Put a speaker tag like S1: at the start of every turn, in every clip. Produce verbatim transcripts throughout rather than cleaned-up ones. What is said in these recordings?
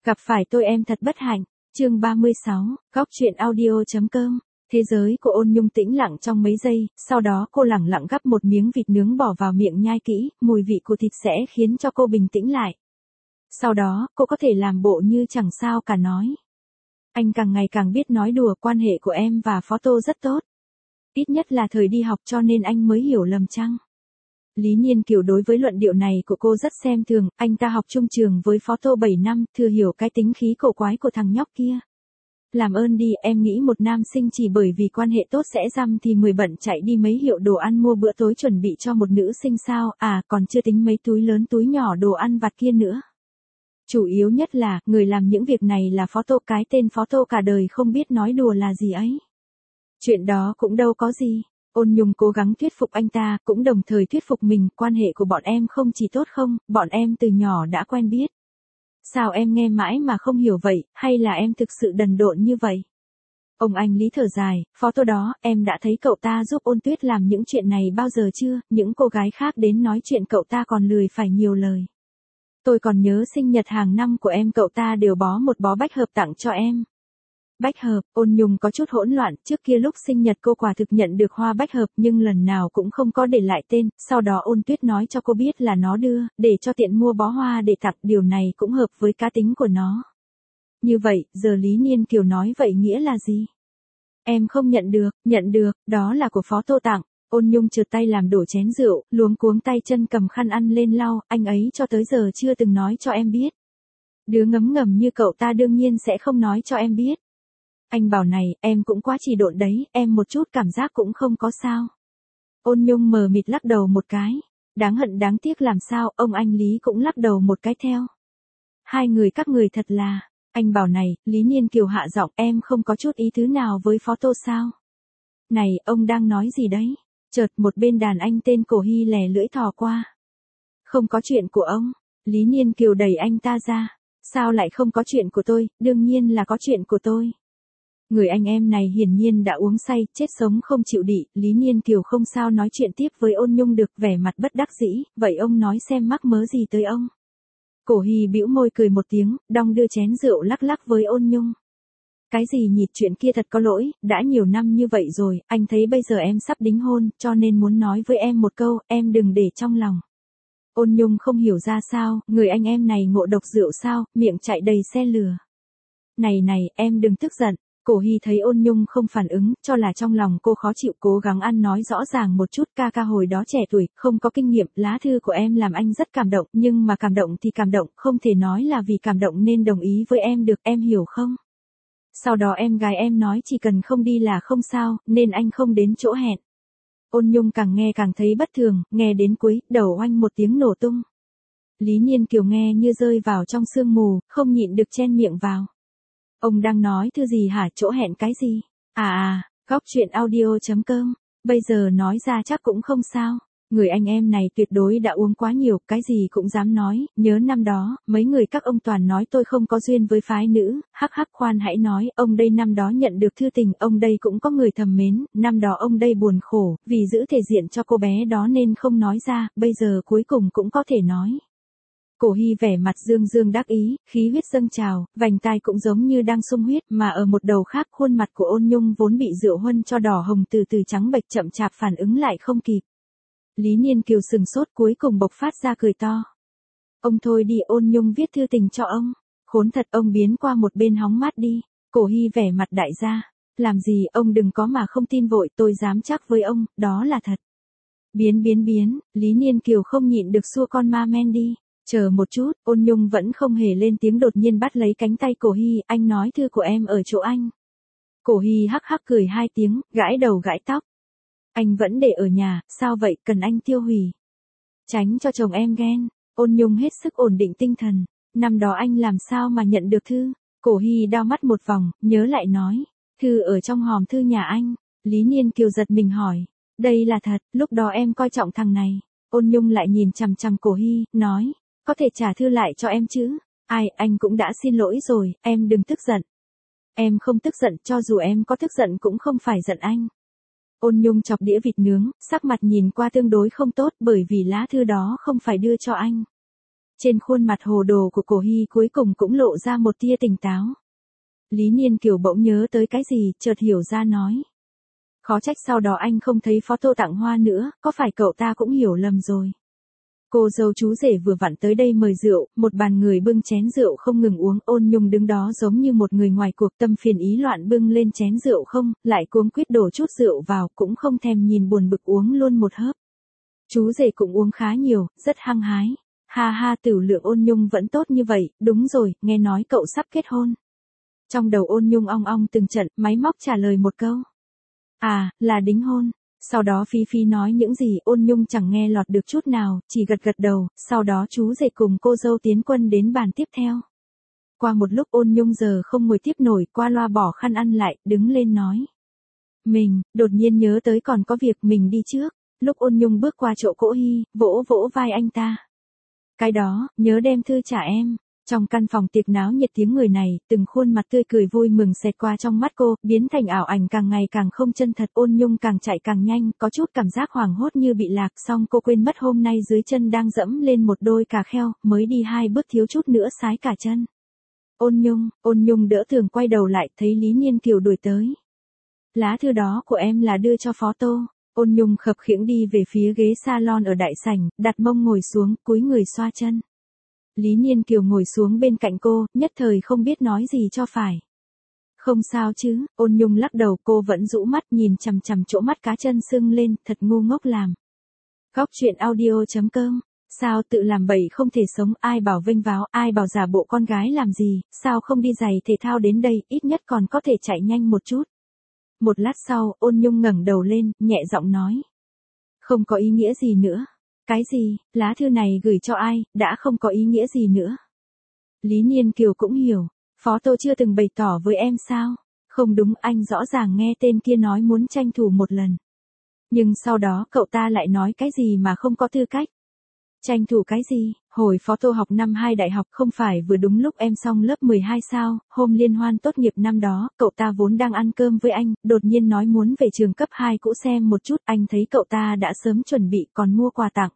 S1: Gặp phải tôi em thật bất hạnh. Chương ba mươi sáu, góc truyện audio.com. Thế giới của Ôn Nhung tĩnh lặng trong mấy giây, sau đó cô lẳng lặng gắp một miếng vịt nướng bỏ vào miệng nhai kỹ, mùi vị của thịt sẽ khiến cho cô bình tĩnh lại. Sau đó, cô có thể làm bộ như chẳng sao cả nói. Anh càng ngày càng biết nói đùa, quan hệ của em và Phó Tô rất tốt. Ít nhất là thời đi học cho nên anh mới hiểu lầm chăng? Lý Nhiên Kiều đối với luận điệu này của cô rất xem thường, anh ta học chung trường với Phó Tô bảy năm, thừa hiểu cái tính khí cổ quái của thằng nhóc kia. Làm ơn đi, em nghĩ một nam sinh chỉ bởi vì quan hệ tốt sẽ dăm thì mười bận chạy đi mấy hiệu đồ ăn mua bữa tối chuẩn bị cho một nữ sinh sao, à còn chưa tính mấy túi lớn túi nhỏ đồ ăn vặt kia nữa. Chủ yếu nhất là, người làm những việc này là Phó Tô, cái tên Phó Tô cả đời không biết nói đùa là gì ấy. Chuyện đó cũng đâu có gì. Ôn Nhung cố gắng thuyết phục anh ta, cũng đồng thời thuyết phục mình, quan hệ của bọn em không chỉ tốt không, bọn em từ nhỏ đã quen biết. Sao em nghe mãi mà không hiểu vậy, hay là em thực sự đần độn như vậy? Ông anh Lý thở dài, Phó Tô đó, em đã thấy cậu ta giúp Ôn Tuyết làm những chuyện này bao giờ chưa, những cô gái khác đến nói chuyện cậu ta còn lười phải nhiều lời. Tôi còn nhớ sinh nhật hàng năm của em cậu ta đều bó một bó bách hợp tặng cho em. Bách hợp, Ôn Nhung có chút hỗn loạn, trước kia lúc sinh nhật cô quả thực nhận được hoa bách hợp nhưng lần nào cũng không có để lại tên, sau đó Ôn Tuyết nói cho cô biết là nó đưa, để cho tiện mua bó hoa để tặng, điều này cũng hợp với cá tính của nó. Như vậy, giờ Lý Nhiên Kiều nói vậy nghĩa là gì? Em không nhận được, nhận được, đó là của Phó Tô tặng. Ôn Nhung trượt tay làm đổ chén rượu, luống cuống tay chân cầm khăn ăn lên lau, anh ấy cho tới giờ chưa từng nói cho em biết. Đứa ngấm ngầm như cậu ta đương nhiên sẽ không nói cho em biết. Anh bảo này, em cũng quá chỉ độn đấy, em một chút cảm giác cũng không có sao. Ôn Nhung mờ mịt lắc đầu một cái. Đáng hận đáng tiếc làm sao, ông anh Lý cũng lắc đầu một cái theo. Hai người các người thật là, anh bảo này, Lý Nhiên Kiều hạ giọng, em không có chút ý tứ nào với Phó Tô sao? Này, ông đang nói gì đấy? Chợt một bên đàn anh tên Cổ Hy lè lưỡi thò qua. Không có chuyện của ông. Lý Nhiên Kiều đẩy anh ta ra. Sao lại không có chuyện của tôi, đương nhiên là có chuyện của tôi. Người anh em này hiển nhiên đã uống say, chết sống không chịu đị, Lý Nhiên Kiều không sao nói chuyện tiếp với Ôn Nhung được, vẻ mặt bất đắc dĩ, vậy ông nói xem mắc mớ gì tới ông. Cổ Hy bĩu môi cười một tiếng, đong đưa chén rượu lắc lắc với Ôn Nhung. Cái gì nhỉ, chuyện kia thật có lỗi, đã nhiều năm như vậy rồi, anh thấy bây giờ em sắp đính hôn, cho nên muốn nói với em một câu, em đừng để trong lòng. Ôn Nhung không hiểu ra sao, người anh em này ngộ độc rượu sao, miệng chạy đầy xe lừa. Này này, em đừng tức giận. Cổ Hy thấy Ôn Nhung không phản ứng, cho là trong lòng cô khó chịu, cố gắng ăn nói rõ ràng một chút, ca ca hồi đó trẻ tuổi, không có kinh nghiệm, lá thư của em làm anh rất cảm động, nhưng mà cảm động thì cảm động, không thể nói là vì cảm động nên đồng ý với em được, em hiểu không? Sau đó em gái em nói chỉ cần không đi là không sao, nên anh không đến chỗ hẹn. Ôn Nhung càng nghe càng thấy bất thường, nghe đến cuối, đầu oanh một tiếng nổ tung. Lý Nhiên Kiều nghe như rơi vào trong sương mù, không nhịn được chen miệng vào. Ông đang nói thư gì hả, chỗ hẹn cái gì? À à, góc truyện audio.com, bây giờ nói ra chắc cũng không sao. Người anh em này tuyệt đối đã uống quá nhiều, cái gì cũng dám nói, nhớ năm đó, mấy người các ông toàn nói tôi không có duyên với phái nữ, hắc hắc khoan hãy nói, ông đây năm đó nhận được thư tình, ông đây cũng có người thầm mến, năm đó ông đây buồn khổ, vì giữ thể diện cho cô bé đó nên không nói ra, bây giờ cuối cùng cũng có thể nói. Cổ Hy vẻ mặt dương dương đắc ý, khí huyết dâng trào, vành tai cũng giống như đang sung huyết, mà ở một đầu khác khuôn mặt của Ôn Nhung vốn bị rượu huân cho đỏ hồng từ từ trắng bệch, chậm chạp phản ứng lại không kịp. Lý Nhiên Kiều sừng sốt, cuối cùng bộc phát ra cười to. Ông thôi đi, Ôn Nhung viết thư tình cho ông. Khốn thật, ông biến qua một bên hóng mát đi. Cổ Hy vẻ mặt đại gia. Làm gì, ông đừng có mà không tin vội, tôi dám chắc với ông, đó là thật. Biến biến biến, Lý Nhiên Kiều không nhịn được xua con ma men đi. Chờ một chút, Ôn Nhung vẫn không hề lên tiếng, đột nhiên bắt lấy cánh tay Cổ Hy, anh nói thư của em ở chỗ anh. Cổ Hy hắc hắc cười hai tiếng, gãi đầu gãi tóc. Anh vẫn để ở nhà, sao vậy, cần anh tiêu hủy. Tránh cho chồng em ghen. Ôn Nhung hết sức ổn định tinh thần. Năm đó anh làm sao mà nhận được thư? Cổ Hy đau mắt một vòng, nhớ lại nói. Thư ở trong hòm thư nhà anh. Lý Nhiên Kiều giật mình hỏi. Đây là thật, lúc đó em coi trọng thằng này. Ôn Nhung lại nhìn chằm chằm Cổ Hy, nói. Có thể trả thư lại cho em chứ? Ai, anh cũng đã xin lỗi rồi, em đừng tức giận. Em không tức giận, cho dù em có tức giận cũng không phải giận anh. Ôn Nhung chọc đĩa vịt nướng, sắc mặt nhìn qua tương đối không tốt bởi vì lá thư đó không phải đưa cho anh. Trên khuôn mặt hồ đồ của Cổ Hy cuối cùng cũng lộ ra một tia tỉnh táo. Lý Niên Kiều bỗng nhớ tới cái gì, chợt hiểu ra nói. Khó trách sau đó anh không thấy photo tặng hoa nữa, có phải cậu ta cũng hiểu lầm rồi. Cô dâu chú rể vừa vặn tới đây mời rượu, một bàn người bưng chén rượu không ngừng uống, Ôn Nhung đứng đó giống như một người ngoài cuộc, tâm phiền ý loạn bưng lên chén rượu không, lại cuống quýt đổ chút rượu vào, cũng không thèm nhìn buồn bực uống luôn một hớp. Chú rể cũng uống khá nhiều, rất hăng hái. Ha ha, tiểu lượng Ôn Nhung vẫn tốt như vậy, đúng rồi, nghe nói cậu sắp kết hôn. Trong đầu Ôn Nhung ong ong từng trận, máy móc trả lời một câu. À, là đính hôn. Sau đó Phi Phi nói những gì Ôn Nhung chẳng nghe lọt được chút nào, chỉ gật gật đầu, sau đó chú rể cùng cô dâu tiến quân đến bàn tiếp theo. Qua một lúc Ôn Nhung giờ không ngồi tiếp nổi, qua loa bỏ khăn ăn lại, đứng lên nói. Mình, đột nhiên nhớ tới còn có việc, mình đi trước. Lúc Ôn Nhung bước qua chỗ Cổ Hy, vỗ vỗ vai anh ta. Cái đó, nhớ đem thư trả em. Trong căn phòng tiệc náo nhiệt tiếng người này, từng khuôn mặt tươi cười vui mừng xẹt qua trong mắt cô, biến thành ảo ảnh càng ngày càng không chân thật. Ôn Nhung càng chạy càng nhanh, có chút cảm giác hoảng hốt như bị lạc, xong cô quên mất hôm nay dưới chân đang dẫm lên một đôi cà kheo, mới đi hai bước thiếu chút nữa sái cả chân. Ôn Nhung, Ôn Nhung đỡ thường quay đầu lại, thấy Lý Niên Kiều đuổi tới. Lá thư đó của em là đưa cho Phó Tô. Ôn Nhung khập khiễng đi về phía ghế salon ở đại sảnh, đặt mông ngồi xuống, cúi người xoa chân. Lý Niên Kiều ngồi xuống bên cạnh cô, nhất thời không biết nói gì cho phải. Không sao chứ, Ôn Nhung lắc đầu, cô vẫn rũ mắt nhìn chằm chằm chỗ mắt cá chân sưng lên, thật ngu ngốc làm. Góc truyện audio chấm com, sao tự làm bậy không thể sống, ai bảo vênh váo, ai bảo giả bộ con gái làm gì, sao không đi giày thể thao đến đây, ít nhất còn có thể chạy nhanh một chút. Một lát sau, Ôn Nhung ngẩng đầu lên, nhẹ giọng nói. Không có ý nghĩa gì nữa. Cái gì, lá thư này gửi cho ai, đã không có ý nghĩa gì nữa. Lý Niên Kiều cũng hiểu, Phó Tô chưa từng bày tỏ với em sao? Không đúng, anh rõ ràng nghe tên kia nói muốn tranh thủ một lần. Nhưng sau đó cậu ta lại nói cái gì mà không có tư cách. Tranh thủ cái gì, hồi Phó Tô học năm hai đại học không phải vừa đúng lúc em xong lớp mười hai sao, hôm liên hoan tốt nghiệp năm đó, cậu ta vốn đang ăn cơm với anh, đột nhiên nói muốn về trường cấp hai cũ xem một chút, anh thấy cậu ta đã sớm chuẩn bị còn mua quà tặng.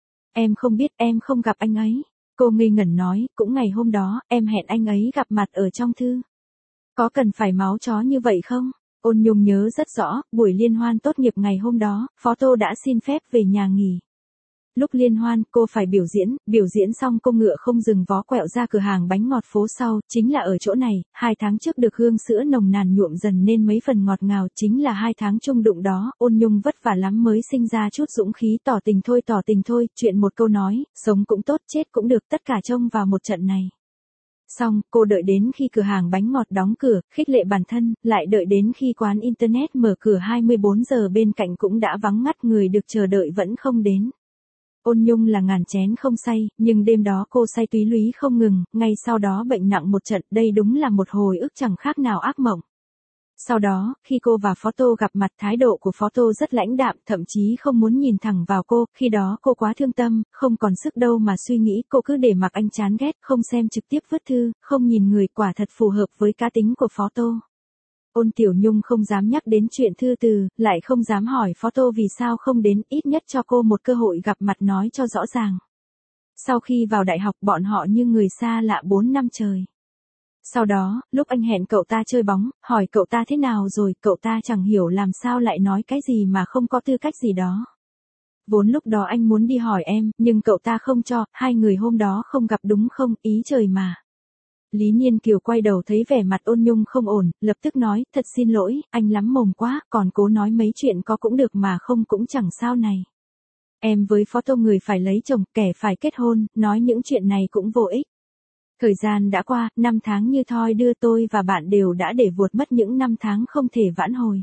S1: Em không biết, em không gặp anh ấy. Cô ngây ngẩn nói, cũng ngày hôm đó, em hẹn anh ấy gặp mặt ở trong thư. Có cần phải máu chó như vậy không? Ôn Nhung nhớ rất rõ, buổi liên hoan tốt nghiệp ngày hôm đó, Phó Tô đã xin phép về nhà nghỉ. Lúc liên hoan, cô phải biểu diễn, biểu diễn xong cô ngựa không dừng vó quẹo ra cửa hàng bánh ngọt phố sau, chính là ở chỗ này, hai tháng trước được hương sữa nồng nàn nhuộm dần nên mấy phần ngọt ngào, chính là hai tháng chung đụng đó, Ôn Nhung vất vả lắm mới sinh ra chút dũng khí tỏ tình thôi tỏ tình thôi, chuyện một câu nói, sống cũng tốt chết cũng được, tất cả trông vào một trận này. Xong, cô đợi đến khi cửa hàng bánh ngọt đóng cửa, khích lệ bản thân, lại đợi đến khi quán internet mở cửa hai mươi bốn giờ bên cạnh cũng đã vắng ngắt, người được chờ đợi vẫn không đến. Ôn Nhung là ngàn chén không say, nhưng đêm đó cô say túy lúy không ngừng, ngay sau đó bệnh nặng một trận, đây đúng là một hồi ức chẳng khác nào ác mộng. Sau đó, khi cô và Phó Tô gặp mặt, thái độ của Phó Tô rất lãnh đạm, thậm chí không muốn nhìn thẳng vào cô, khi đó cô quá thương tâm, không còn sức đâu mà suy nghĩ, cô cứ để mặc anh chán ghét, không xem trực tiếp vứt thư, không nhìn người, quả thật phù hợp với cá tính của Phó Tô. Ôn Tiểu Nhung không dám nhắc đến chuyện thư từ, lại không dám hỏi Phó Tô vì sao không đến, ít nhất cho cô một cơ hội gặp mặt nói cho rõ ràng. Sau khi vào đại học bọn họ như người xa lạ bốn năm trời. Sau đó, lúc anh hẹn cậu ta chơi bóng, hỏi cậu ta thế nào rồi, cậu ta chẳng hiểu làm sao lại nói cái gì mà không có tư cách gì đó. Vốn lúc đó anh muốn đi hỏi em, nhưng cậu ta không cho, hai người hôm đó không gặp đúng không, ý trời mà. Lý Niên Kiều quay đầu thấy vẻ mặt Ôn Nhung không ổn, lập tức nói, thật xin lỗi, anh lắm mồm quá, còn cố nói mấy chuyện có cũng được mà không cũng chẳng sao này. Em với Phó Tô người phải lấy chồng, kẻ phải kết hôn, nói những chuyện này cũng vô ích. Thời gian đã qua, năm tháng như thoi đưa, tôi và bạn đều đã để vuột mất những năm tháng không thể vãn hồi.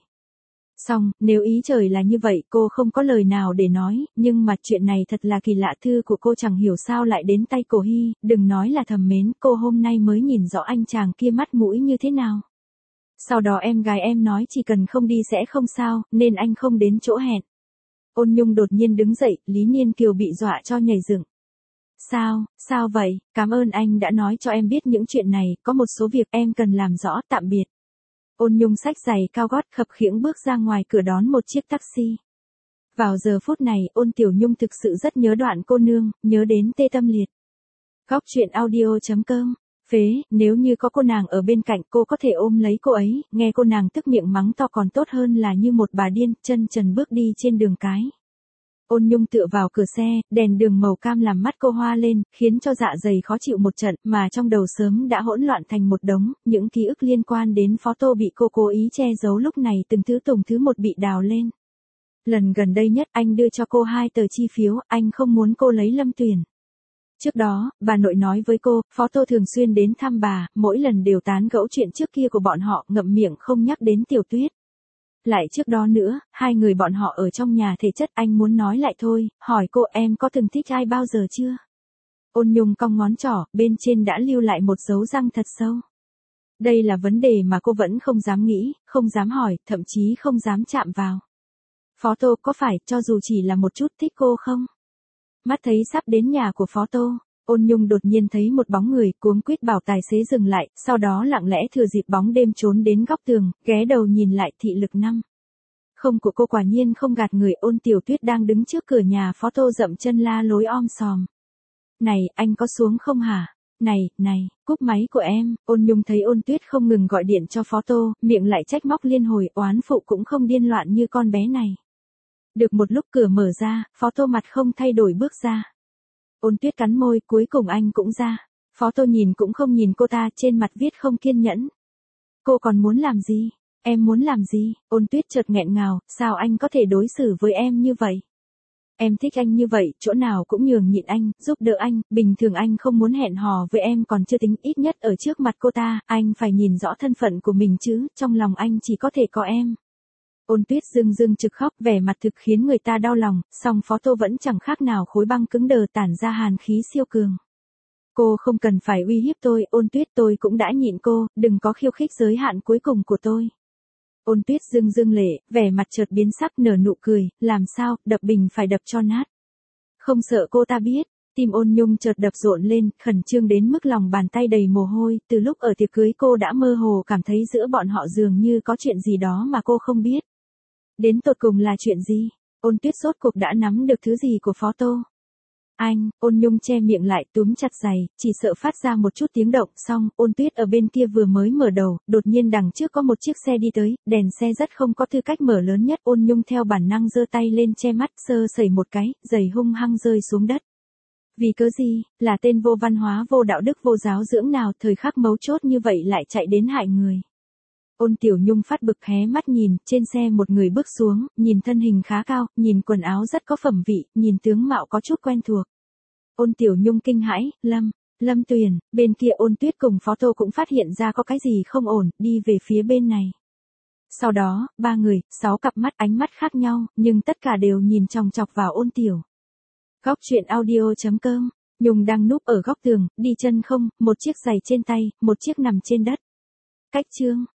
S1: Xong, nếu ý trời là như vậy, cô không có lời nào để nói, nhưng mà chuyện này thật là kỳ lạ, thư của cô chẳng hiểu sao lại đến tay Cổ Hy, đừng nói là thầm mến, cô hôm nay mới nhìn rõ anh chàng kia mắt mũi như thế nào. Sau đó em gái em nói chỉ cần không đi sẽ không sao, nên anh không đến chỗ hẹn. Ôn Nhung đột nhiên đứng dậy, Lý Niên Kiều bị dọa cho nhảy dựng. Sao, sao vậy, cảm ơn anh đã nói cho em biết những chuyện này, có một số việc em cần làm rõ, tạm biệt. Ôn Nhung xách giày cao gót khập khiễng bước ra ngoài cửa đón một chiếc taxi. Vào giờ phút này, Ôn Tiểu Nhung thực sự rất nhớ Đoạn cô nương, nhớ đến tê tâm liệt. Góc truyện audio chấm com. Phế, nếu như có cô nàng ở bên cạnh cô có thể ôm lấy cô ấy, nghe cô nàng tức miệng mắng to còn tốt hơn là như một bà điên, chân trần bước đi trên đường cái. Ôn Nhung tựa vào cửa xe, đèn đường màu cam làm mắt cô hoa lên, khiến cho dạ dày khó chịu một trận, mà trong đầu sớm đã hỗn loạn thành một đống, những ký ức liên quan đến phó Tô bị cô cố ý che giấu lúc này từng thứ từng thứ một bị đào lên. Lần gần đây nhất anh đưa cho cô hai tờ chi phiếu, anh không muốn cô lấy Lâm Tuyền. Trước đó, bà nội nói với cô, phó Tô thường xuyên đến thăm bà, mỗi lần đều tán gẫu chuyện trước kia của bọn họ, ngậm miệng không nhắc đến Tiểu Tuyết. Lại trước đó nữa, hai người bọn họ ở trong nhà thể chất anh muốn nói lại thôi, hỏi cô em có từng thích ai bao giờ chưa? Ôn Nhung cong ngón trỏ, bên trên đã lưu lại một dấu răng thật sâu. Đây là vấn đề mà cô vẫn không dám nghĩ, không dám hỏi, thậm chí không dám chạm vào. Phó Tô có phải cho dù chỉ là một chút thích cô không? Mắt thấy sắp đến nhà của phó Tô, Ôn Nhung đột nhiên thấy một bóng người, cuống quýt bảo tài xế dừng lại, sau đó lặng lẽ thừa dịp bóng đêm trốn đến góc tường, ghé đầu nhìn lại thị lực năm. Không của cô quả nhiên không gạt người, Ôn Tiểu Tuyết đang đứng trước cửa nhà phó Tô dậm chân la lối om sòm. Này, anh có xuống không hả? Này, này, cúp máy của em. Ôn Nhung thấy Ôn Tuyết không ngừng gọi điện cho phó Tô, miệng lại trách móc liên hồi, oán phụ cũng không điên loạn như con bé này. Được một lúc cửa mở ra, phó Tô mặt không thay đổi bước ra. Ôn Tuyết cắn môi, cuối cùng anh cũng ra. Phó Tô nhìn cũng không nhìn cô ta, trên mặt viết không kiên nhẫn. Cô còn muốn làm gì? Em muốn làm gì? Ôn Tuyết chợt nghẹn ngào, sao anh có thể đối xử với em như vậy? Em thích anh như vậy, chỗ nào cũng nhường nhịn anh, giúp đỡ anh, bình thường anh không muốn hẹn hò với em còn chưa tính, ít nhất ở trước mặt cô ta, anh phải nhìn rõ thân phận của mình chứ, trong lòng anh chỉ có thể có em. Ôn Tuyết rưng rưng trực khóc, vẻ mặt thực khiến người ta đau lòng, song phó Tô vẫn chẳng khác nào khối băng cứng đờ tản ra hàn khí siêu cường. Cô không cần phải uy hiếp tôi, Ôn Tuyết, tôi cũng đã nhịn cô, đừng có khiêu khích giới hạn cuối cùng của tôi. Ôn Tuyết rưng rưng lệ, vẻ mặt chợt biến sắc, nở nụ cười, làm sao, đập bình phải đập cho nát. Không sợ cô ta biết, tim Ôn Nhung chợt đập rộn lên, khẩn trương đến mức lòng bàn tay đầy mồ hôi, từ lúc ở tiệc cưới cô đã mơ hồ cảm thấy giữa bọn họ dường như có chuyện gì đó mà cô không biết. Đến tột cùng là chuyện gì? Ôn Tuyết rốt cuộc đã nắm được thứ gì của phó Tô? Anh, Ôn Nhung che miệng lại, túm chặt giày, chỉ sợ phát ra một chút tiếng động, xong, Ôn Tuyết ở bên kia vừa mới mở đầu, đột nhiên đằng trước có một chiếc xe đi tới, đèn xe rất không có tư cách mở lớn nhất, Ôn Nhung theo bản năng giơ tay lên che mắt, sơ sẩy một cái, giày hung hăng rơi xuống đất. Vì cớ gì, là tên vô văn hóa vô đạo đức vô giáo dưỡng nào thời khắc mấu chốt như vậy lại chạy đến hại người. Ôn Tiểu Nhung phát bực hé mắt nhìn, trên xe một người bước xuống, nhìn thân hình khá cao, nhìn quần áo rất có phẩm vị, nhìn tướng mạo có chút quen thuộc. Ôn Tiểu Nhung kinh hãi, Lâm, Lâm Tuyền, bên kia Ôn Tuyết cùng phó Tô cũng phát hiện ra có cái gì không ổn, đi về phía bên này. Sau đó, ba người, sáu cặp mắt, ánh mắt khác nhau, nhưng tất cả đều nhìn chòng chọc vào Ôn Tiểu. Góc truyện audio chấm com, Nhung đang núp ở góc tường, đi chân không, một chiếc giày trên tay, một chiếc nằm trên đất. Cách chương